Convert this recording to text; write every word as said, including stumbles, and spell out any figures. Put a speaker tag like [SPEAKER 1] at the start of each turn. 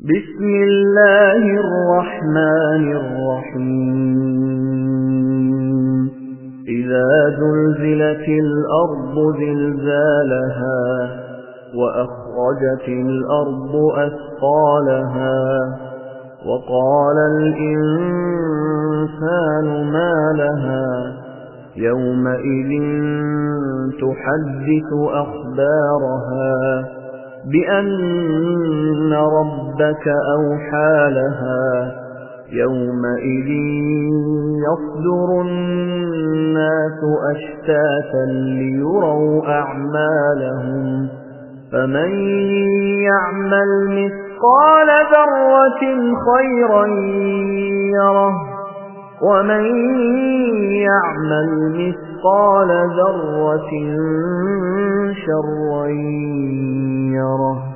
[SPEAKER 1] بسم الله الرحمن الرحيم إذا زلزلت الأرض زلزالها وأخرجت الأرض أثقالها وقال الإنسان ما لها يومئذ تحدث أخبارها بأن ربك أوحى لها يومئذ يصدر الناس أشتاتا ليروا أعمالهم فمن يعمل مثقال ذرة خيرا يره ومن يعمل مثقال ذرة شرا يره